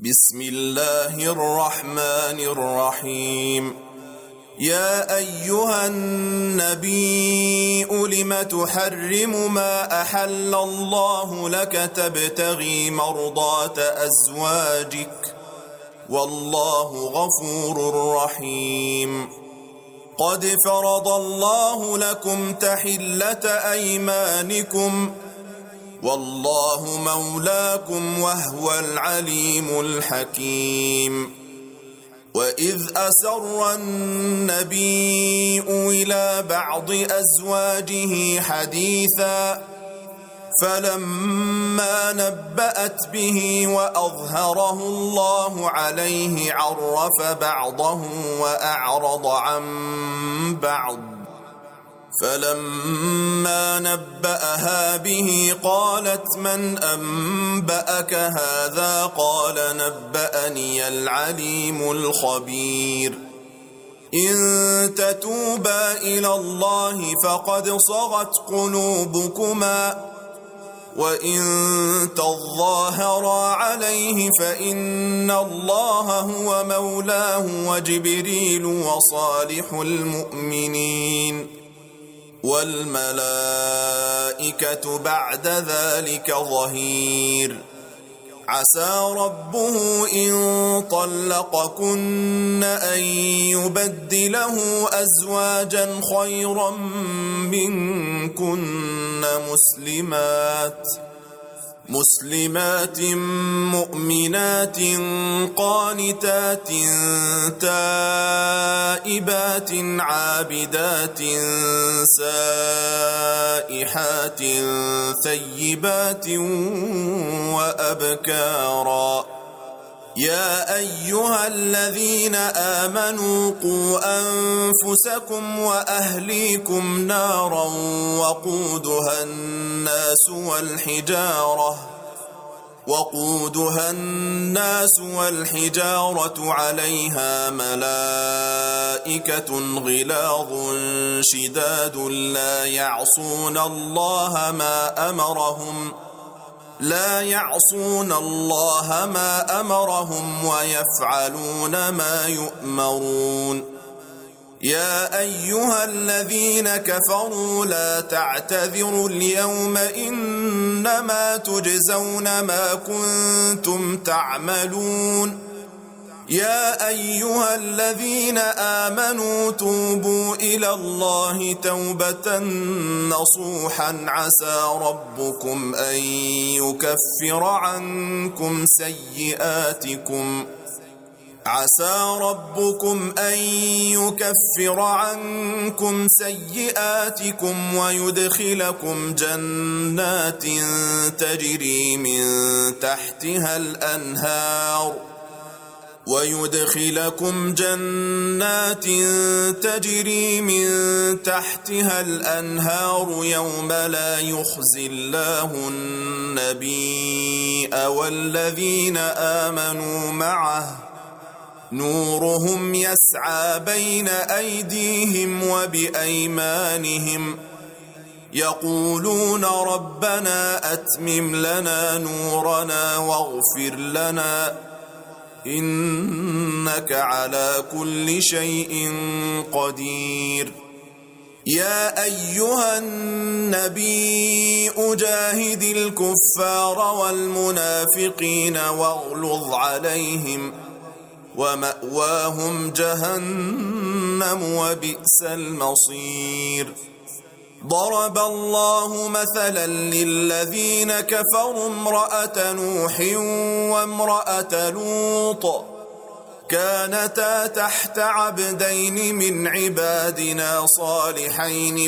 بسم الله الرحمن الرحيم. يا أيها النبي لم تحرم ما أحل الله لك تبتغي مرضات أزواجك والله غفور رحيم. قد فرض الله لكم تحلة أيمانكم والله مولاكم وهو العليم الحكيم. وإذ أسر النبي إلى بعض أزواجه حديثا فلما نبأت به وأظهره الله عليه عرف بعضه وأعرض عن بعض، فلما نبأها به قالت من أنبأك هذا؟ قال نبأني العليم الخبير. إن تتوبا إلى الله فقد صغت قلوبكما وإن تظاهرا عليه فإن الله هو مولاه وجبريل وصالح المؤمنين والملائكة بعد ذلك ظهير. عسى ربه إن طلقكن أن يبدله أزواجا خيرا منكن مسلمات مؤمنات قانتات تائبات عابدات سائحات ثيبات وأبكارا. يا أيها الذين آمنوا قوا أنفسكم وأهليكم نارا وقودها الناس والحجارة عليها ملائكة غلاظ شداد لا يعصون الله ما أمرهم ويفعلون ما يؤمرون. يا أيها الذين كفروا لا تعتذروا اليوم إنما تجزون ما كنتم تعملون. يا أيها الذين آمنوا توبوا إلى الله توبة نصوحا عسى ربكم أن يكفر عنكم سيئاتكم ويدخلكم جنات تجري من تحتها الأنهار يوم لا يخزي الله النبي والذين آمنوا معه نورهم يسعى بين أيديهم وبأيمانهم يقولون ربنا أتمم لنا نورنا واغفر لنا إنك على كل شيء قدير. يا أيها النبي أجاهد الكفار والمنافقين واغلظ عليهم ومأواهم جهنم وبئس المصير. ضرب الله مثلا للذين كفروا امرأة نوح وامرأة لوط كانتا تحت عبدين من عبادنا صالحين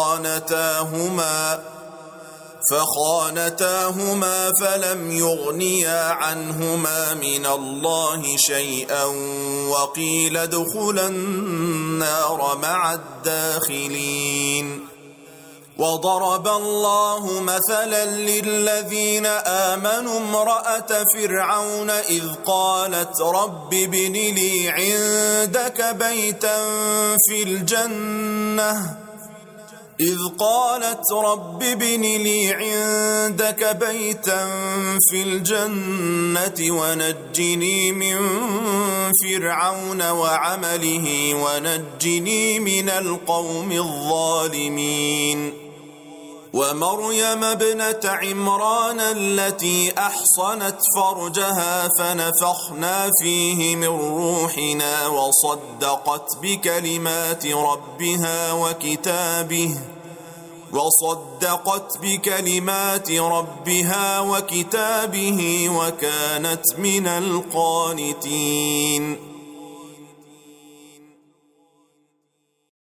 فخانتاهما فلم يغنيا عنهما من الله شيئا وقيل ادخلا النار مع الداخلين. وضرب الله مثلا للذين آمنوا امرأة فرعون إذ قالت رب ابن لي عندك بيتا في الجنة إذ قالت رب ابن لي عندك بيتا في الجنة ونجني من فرعون وعمله ونجني من القوم الظالمين ومريم ابنة عمران التي أحصنت فرجها فنفخنا فيه من روحنا وصدقت بكلمات ربها وكتابه وكانت من القانتين